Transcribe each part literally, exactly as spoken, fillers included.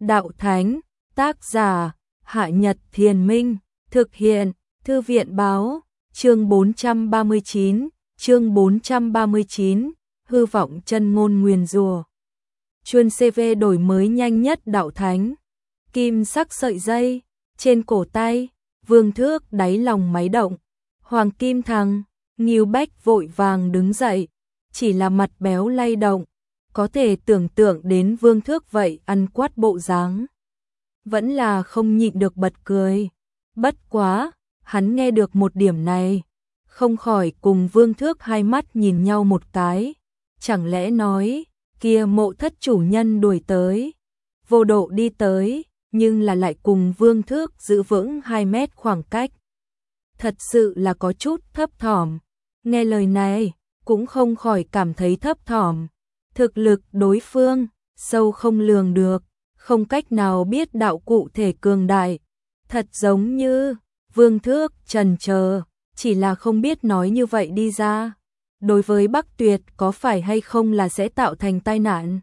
đạo thánh, tác giả, Hạ Nhật Thiền Minh, thực hiện, Thư viện báo, chương bốn trăm ba mươi chín, chương bốn trăm ba mươi chín, hư vọng chân ngôn nguyền rủa. Chuân xê vê đổi mới nhanh nhất đạo thánh, kim sắc sợi dây, trên cổ tay, Vương Thước đáy lòng máy động, Hoàng Kim Thằng, Ngưu Bách vội vàng đứng dậy, chỉ là mặt béo lay động, có thể tưởng tượng đến Vương Thước vậy ăn quát bộ dáng. Vẫn là không nhịn được bật cười, bất quá, hắn nghe được một điểm này, không khỏi cùng Vương Thước hai mắt nhìn nhau một cái, chẳng lẽ nói, kia Mộ Thất chủ nhân đuổi tới, vô độ đi tới, nhưng là lại cùng Vương Thước giữ vững hai mét khoảng cách. Thật sự là có chút thấp thỏm, nghe lời này, cũng không khỏi cảm thấy thấp thỏm. Thực lực đối phương, sâu không lường được, không cách nào biết đạo cụ thể cường đại. Thật giống như, Vương Thước chần chờ, chỉ là không biết nói như vậy đi ra. Đối với Bắc Tuyệt có phải hay không là sẽ tạo thành tai nạn.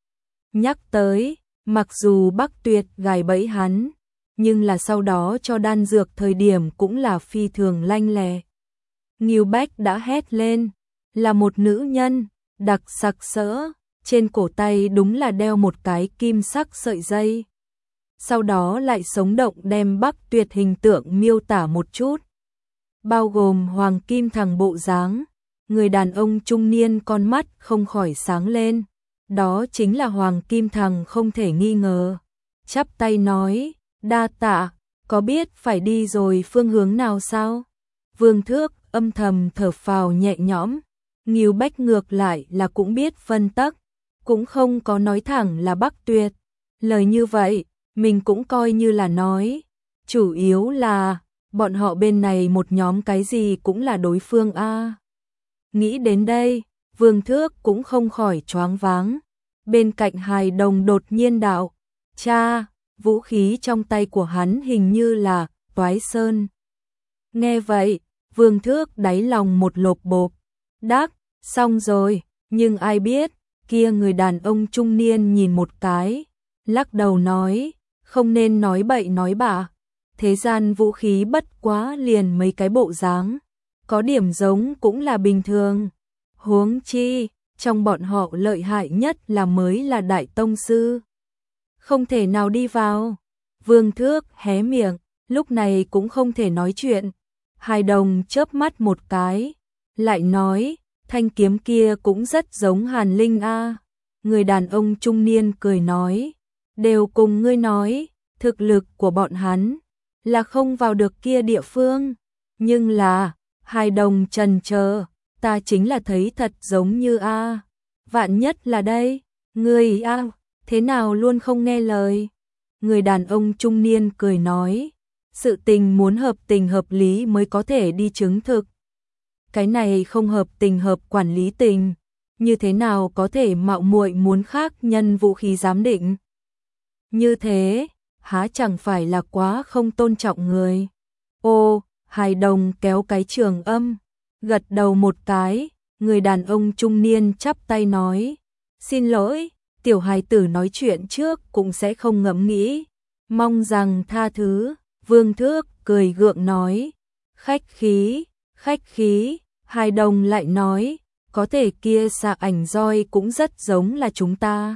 Nhắc tới, mặc dù Bắc Tuyệt gài bẫy hắn, nhưng là sau đó cho đan dược thời điểm cũng là phi thường lanh lẹ. Ngưu Bách đã hét lên, là một nữ nhân, đặc sặc sỡ, trên cổ tay đúng là đeo một cái kim sắc sợi dây. Sau đó lại sống động đem Bắc Tuyệt hình tượng miêu tả một chút. Bao gồm Hoàng Kim Thằng bộ dáng, người đàn ông trung niên con mắt không khỏi sáng lên. Đó chính là Hoàng Kim Thằng không thể nghi ngờ. Chắp tay nói, đa tạ, có biết phải đi rồi phương hướng nào sao? Vương Thước âm thầm thở phào nhẹ nhõm. Ngưu Bách ngược lại là cũng biết phân tắc, cũng không có nói thẳng là Bắc Tuyệt. Lời như vậy, mình cũng coi như là nói. Chủ yếu là, bọn họ bên này một nhóm cái gì cũng là đối phương a. Nghĩ đến đây, Vương Thước cũng không khỏi choáng váng. Bên cạnh hài đồng đột nhiên đạo, cha, vũ khí trong tay của hắn hình như là Toái Sơn. Nghe vậy, Vương Thước đáy lòng một lộp bộp, đắc, xong rồi, nhưng ai biết, kia người đàn ông trung niên nhìn một cái, lắc đầu nói, không nên nói bậy nói bạ, thế gian vũ khí bất quá liền mấy cái bộ dáng, có điểm giống cũng là bình thường, huống chi, trong bọn họ lợi hại nhất là mới là Đại Tông Sư. Không thể nào đi vào, Vương Thước hé miệng, lúc này cũng không thể nói chuyện, hài đồng chớp mắt một cái, lại nói, thanh kiếm kia cũng rất giống Hàn Linh a. Người đàn ông trung niên cười nói, đều cùng ngươi nói, thực lực của bọn hắn là không vào được kia địa phương, nhưng là, hài đồng trần chờ, ta chính là thấy thật giống như a. Vạn nhất là đây, ngươi a, thế nào luôn không nghe lời. Người đàn ông trung niên cười nói, sự tình muốn hợp tình hợp lý mới có thể đi chứng thực. Cái này không hợp tình hợp quản lý tình, như thế nào có thể mạo muội muốn khác nhân vũ khí giám định. Như thế, há chẳng phải là quá không tôn trọng người. Ô, hài đồng kéo cái trường âm, gật đầu một cái, người đàn ông trung niên chắp tay nói, xin lỗi, tiểu hài tử nói chuyện trước cũng sẽ không ngẫm nghĩ, mong rằng tha thứ. Vương Thước cười gượng nói, khách khí, khách khí. Hài đồng lại nói, có thể kia xạ ảnh roi cũng rất giống là chúng ta.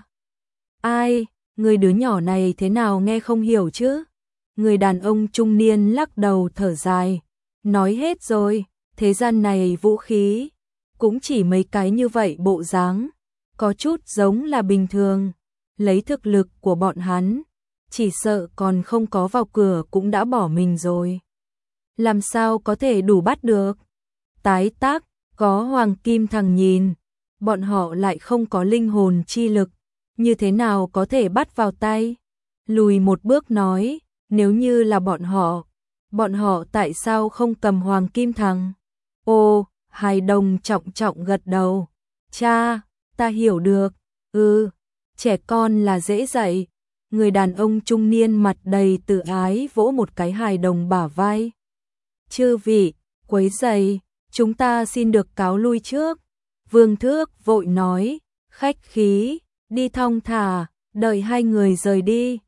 Ai, người đứa nhỏ này thế nào nghe không hiểu chứ? Người đàn ông trung niên lắc đầu thở dài, nói hết rồi, thế gian này vũ khí, cũng chỉ mấy cái như vậy bộ dáng, có chút giống là bình thường, lấy thực lực của bọn hắn, chỉ sợ còn không có vào cửa cũng đã bỏ mình rồi. Làm sao có thể đủ bắt được? Tái tác, có Hoàng Kim Thằng nhìn, bọn họ lại không có linh hồn chi lực, như thế nào có thể bắt vào tay? Lùi một bước nói, nếu như là bọn họ, bọn họ tại sao không cầm Hoàng Kim Thằng? Ô, hài đồng trọng trọng gật đầu, cha, ta hiểu được, ừ, trẻ con là dễ dạy. Người đàn ông trung niên mặt đầy tự ái vỗ một cái hài đồng bả vai. Chư vị, quấy rầy, chúng ta xin được cáo lui trước. Vương Thước vội nói, khách khí, đi thong thả, đợi hai người rời đi,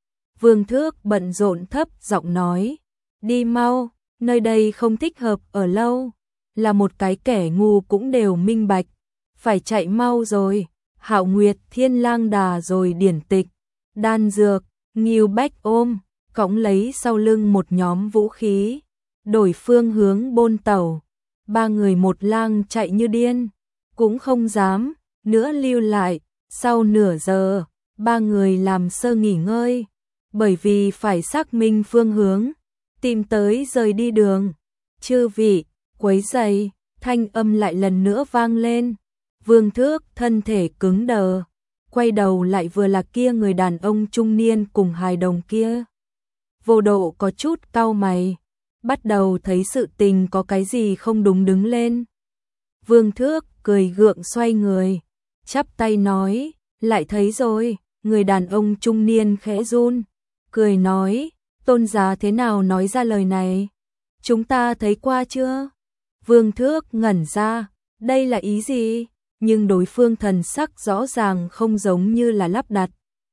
Vương Thước bận rộn thấp giọng nói, đi mau, nơi đây không thích hợp ở lâu, là một cái kẻ ngu cũng đều minh bạch, phải chạy mau rồi. Hạo Nguyệt Thiên Lang Đà rồi điển tịch, đan dược, Ngưu Bách ôm, cõng lấy sau lưng một nhóm vũ khí, đổi phương hướng bôn tẩu. Ba người một lang chạy như điên, cũng không dám nữa lưu lại. Sau nửa giờ, ba người làm sơ nghỉ ngơi, bởi vì phải xác minh phương hướng, tìm tới rời đi đường. Chư vị, quấy rầy, thanh âm lại lần nữa vang lên. Vương Thước thân thể cứng đờ, quay đầu lại vừa là kia người đàn ông trung niên cùng hài đồng kia. Vô Độ có chút cau mày, bắt đầu thấy sự tình có cái gì không đúng đứng lên. Vương Thước cười gượng xoay người, chắp tay nói, lại thấy rồi. Người đàn ông trung niên khẽ run, cười nói, tôn giá thế nào nói ra lời này? Chúng ta thấy qua chưa? Vương Thước ngẩn ra, đây là ý gì? Nhưng đối phương thần sắc rõ ràng không giống như là lắp đặt.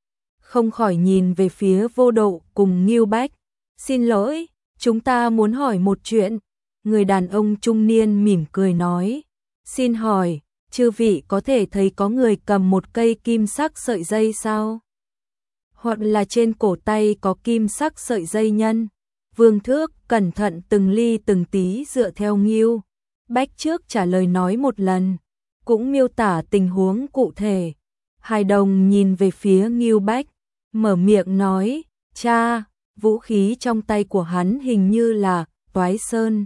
Không khỏi nhìn về phía Vô Độ cùng Ngưu Bách. Xin lỗi, chúng ta muốn hỏi một chuyện. Người đàn ông trung niên mỉm cười nói, xin hỏi, chư vị có thể thấy có người cầm một cây kim sắc sợi dây sao? Hoặc là trên cổ tay có kim sắc sợi dây nhân? Vương Thước cẩn thận từng ly từng tí dựa theo Ngưu Bách trước trả lời nói một lần, cũng miêu tả tình huống cụ thể. Hài đồng nhìn về phía Ngưu Bách, mở miệng nói, cha, vũ khí trong tay của hắn hình như là Toái Sơn.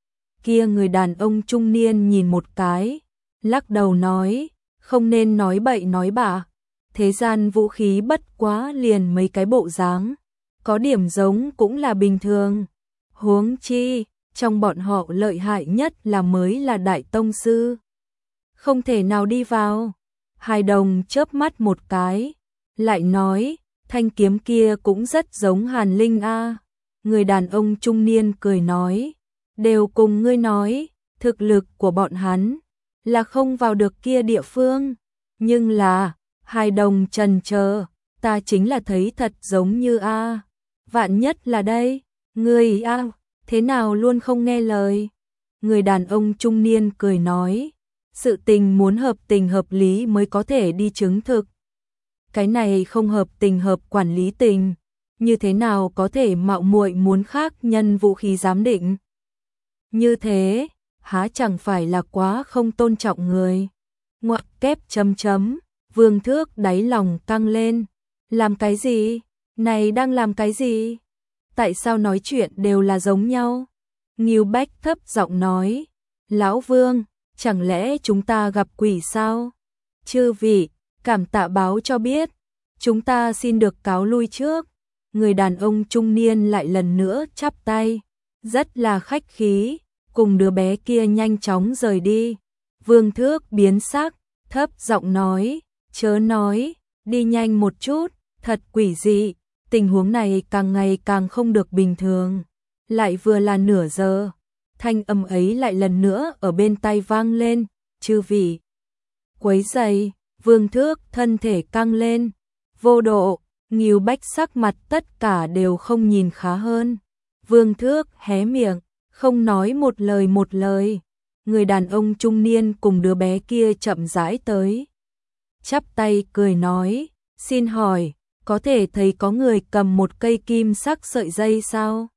Kia người đàn ông trung niên nhìn một cái, lắc đầu nói, không nên nói bậy nói bạ, thế gian vũ khí bất quá liền mấy cái bộ dáng, có điểm giống cũng là bình thường. Huống chi, trong bọn họ lợi hại nhất là mới là đại tông sư, không thể nào đi vào. Hài đồng chớp mắt một cái, lại nói, thanh kiếm kia cũng rất giống Hàn Linh a. Người đàn ông trung niên cười nói, đều cùng ngươi nói, thực lực của bọn hắn là không vào được kia địa phương, nhưng là, hài đồng trần chờ, ta chính là thấy thật giống như a. Vạn nhất là đây, ngươi a, thế nào luôn không nghe lời. Người đàn ông trung niên cười nói, sự tình muốn hợp tình hợp lý mới có thể đi chứng thực. Cái này không hợp tình hợp quản lý tình, như thế nào có thể mạo muội muốn khác nhân vũ khí giám định. Như thế, há chẳng phải là quá không tôn trọng người. Ngoặc kép chấm chấm, Vương Thước đáy lòng căng lên. Làm cái gì? Này đang làm cái gì? Tại sao nói chuyện đều là giống nhau? Ngưu Bách thấp giọng nói, Lão Vương, chẳng lẽ chúng ta gặp quỷ sao? Chư vị, cảm tạ báo cho biết, chúng ta xin được cáo lui trước. Người đàn ông trung niên lại lần nữa chắp tay, rất là khách khí, cùng đứa bé kia nhanh chóng rời đi. Vương Thước biến sắc, thấp giọng nói, chớ nói, đi nhanh một chút, thật quỷ dị, tình huống này càng ngày càng không được bình thường. Lại vừa là nửa giờ, thanh âm ấy lại lần nữa ở bên tai vang lên, chư vị. Quấy rầy. Vương Thước thân thể căng lên, Vô Độ, Ngưu Bách sắc mặt tất cả đều không nhìn khá hơn. Vương Thước hé miệng, không nói một lời một lời. Người đàn ông trung niên cùng đứa bé kia chậm rãi tới, chắp tay cười nói, xin hỏi, có thể thấy có người cầm một cây kim sắc sợi dây sao?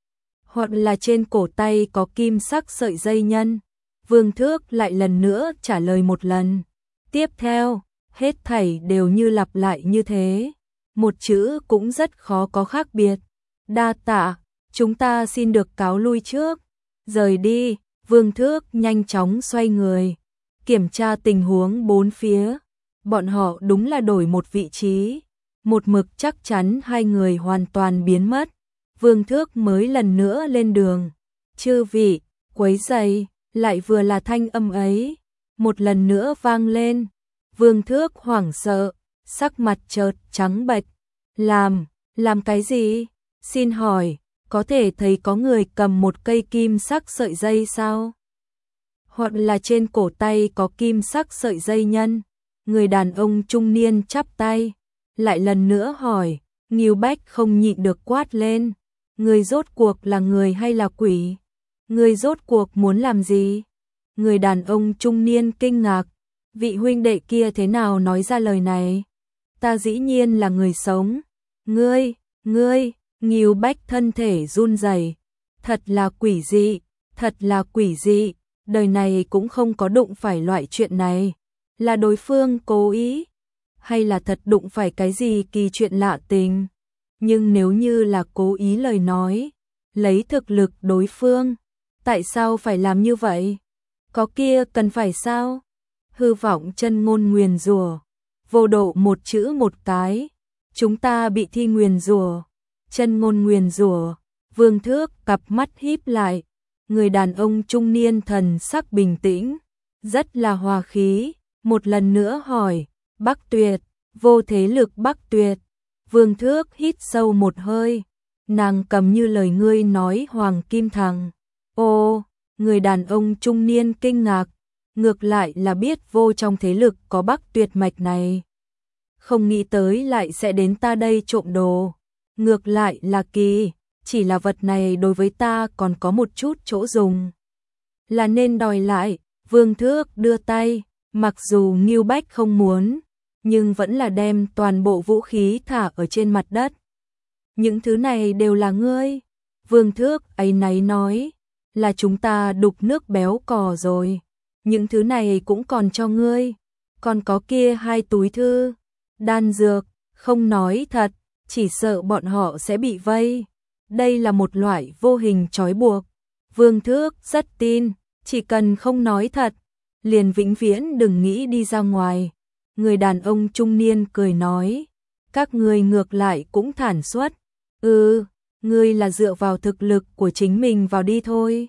Hoặc là trên cổ tay có kim sắc sợi dây nhân? Vương Thước lại lần nữa trả lời một lần. Tiếp theo, hết thảy đều như lặp lại như thế, một chữ cũng rất khó có khác biệt. Đa tạ, chúng ta xin được cáo lui trước. Rời đi, Vương Thước nhanh chóng xoay người, kiểm tra tình huống bốn phía. Bọn họ đúng là đổi một vị trí, một mực chắc chắn hai người hoàn toàn biến mất. Vương Thước mới lần nữa lên đường. Chư vị, quấy rầy, lại vừa là thanh âm ấy, một lần nữa vang lên. Vương Thước hoảng sợ, sắc mặt chợt trắng bệch. Làm, làm cái gì? Xin hỏi, có thể thấy có người cầm một cây kim sắc sợi dây sao? Hoặc là trên cổ tay có kim sắc sợi dây nhân? Người đàn ông trung niên chắp tay, lại lần nữa hỏi, Ngưu Bách không nhịn được quát lên, người rốt cuộc là người hay là quỷ? Người rốt cuộc muốn làm gì? Người đàn ông trung niên kinh ngạc, vị huynh đệ kia thế nào nói ra lời này? Ta dĩ nhiên là người sống. Ngươi, ngươi, Ngưu Bách thân thể run rẩy, thật là quỷ dị, thật là quỷ dị, đời này cũng không có đụng phải loại chuyện này. Là đối phương cố ý, hay là thật đụng phải cái gì kỳ chuyện lạ tình? Nhưng nếu như là cố ý lời nói, lấy thực lực đối phương, tại sao phải làm như vậy? Có kia cần phải sao? Hư vọng chân ngôn nguyền rủa, vô độ một chữ một cái, chúng ta bị thi nguyền rủa. Chân ngôn nguyền rủa, Vương Thước cặp mắt híp lại, người đàn ông trung niên thần sắc bình tĩnh, rất là hòa khí, một lần nữa hỏi, Bắc Tuyệt, vô thế lực Bắc Tuyệt. Vương Thước hít sâu một hơi, nàng cầm như lời ngươi nói Hoàng Kim Thằng. Ô, người đàn ông trung niên kinh ngạc, ngược lại là biết vô trong thế lực có Bắc Tuyệt mạch này. Không nghĩ tới lại sẽ đến ta đây trộm đồ, ngược lại là kỳ, chỉ là vật này đối với ta còn có một chút chỗ dùng. Là nên đòi lại, Vương Thước đưa tay, mặc dù Ngưu Bách không muốn, nhưng vẫn là đem toàn bộ vũ khí thả ở trên mặt đất. Những thứ này đều là ngươi. Vương Thước áy náy nói, là chúng ta đục nước béo cò rồi. Những thứ này cũng còn cho ngươi. Còn có kia hai túi thư, đan dược, không nói thật, chỉ sợ bọn họ sẽ bị vây. Đây là một loại vô hình trói buộc. Vương Thước rất tin, chỉ cần không nói thật, liền vĩnh viễn đừng nghĩ đi ra ngoài. Người đàn ông trung niên cười nói, các ngươi ngược lại cũng thản suất. Ừ, ngươi là dựa vào thực lực của chính mình vào đi thôi.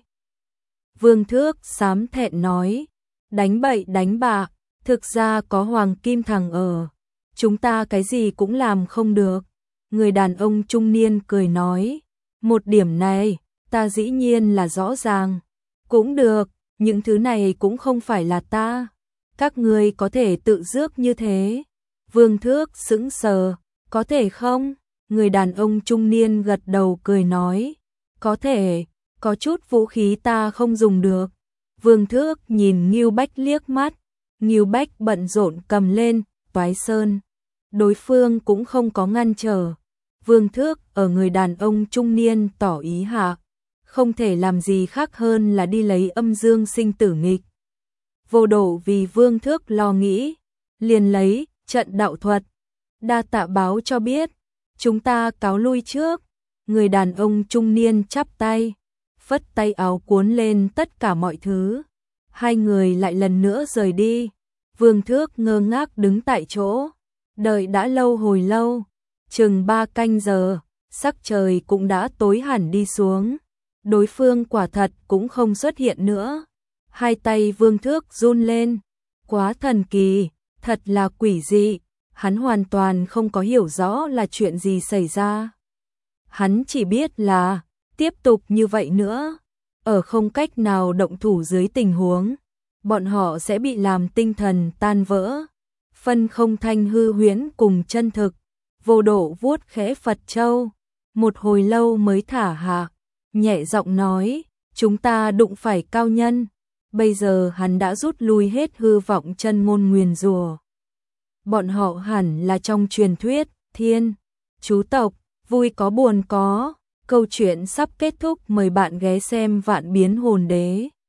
Vương Thước xám thẹn nói, đánh bậy đánh bạ, thực ra có Hoàng Kim Thằng ở, chúng ta cái gì cũng làm không được. Người đàn ông trung niên cười nói, một điểm này, ta dĩ nhiên là rõ ràng. Cũng được, những thứ này cũng không phải là ta. Các ngươi có thể tự rước như thế. Vương Thước sững sờ, có thể không? Người đàn ông trung niên gật đầu cười nói, có thể, có chút vũ khí ta không dùng được. Vương Thước nhìn Ngưu Bách liếc mắt, Ngưu Bách bận rộn cầm lên, toái sơn. Đối phương cũng không có ngăn trở. Vương Thước ở người đàn ông trung niên tỏ ý hạ, không thể làm gì khác hơn là đi lấy âm dương sinh tử nghịch. Vô độ vì Vương Thước lo nghĩ, liền lấy trận đạo thuật. Đa tạ báo cho biết, chúng ta cáo lui trước. Người đàn ông trung niên chắp tay, phất tay áo cuốn lên tất cả mọi thứ. Hai người lại lần nữa rời đi. Vương Thước ngơ ngác đứng tại chỗ, đợi đã lâu hồi lâu, chừng ba canh giờ, sắc trời cũng đã tối hẳn đi xuống. Đối phương quả thật cũng không xuất hiện nữa. Hai tay Vương Thước run lên, quá thần kỳ, thật là quỷ dị, hắn hoàn toàn không có hiểu rõ là chuyện gì xảy ra. Hắn chỉ biết là, tiếp tục như vậy nữa, ở không cách nào động thủ dưới tình huống, bọn họ sẽ bị làm tinh thần tan vỡ, phân không thanh hư huyễn cùng chân thực. Vô độ vuốt khẽ Phật châu, một hồi lâu mới thả hạ, nhẹ giọng nói, chúng ta đụng phải cao nhân. Bây giờ hắn đã rút lui hết hư vọng chân ngôn nguyền rủa. Bọn họ hẳn là trong truyền thuyết, thiên, chú tộc, vui có buồn có. Câu chuyện sắp kết thúc, mời bạn ghé xem Vạn Biến Hồn Đế.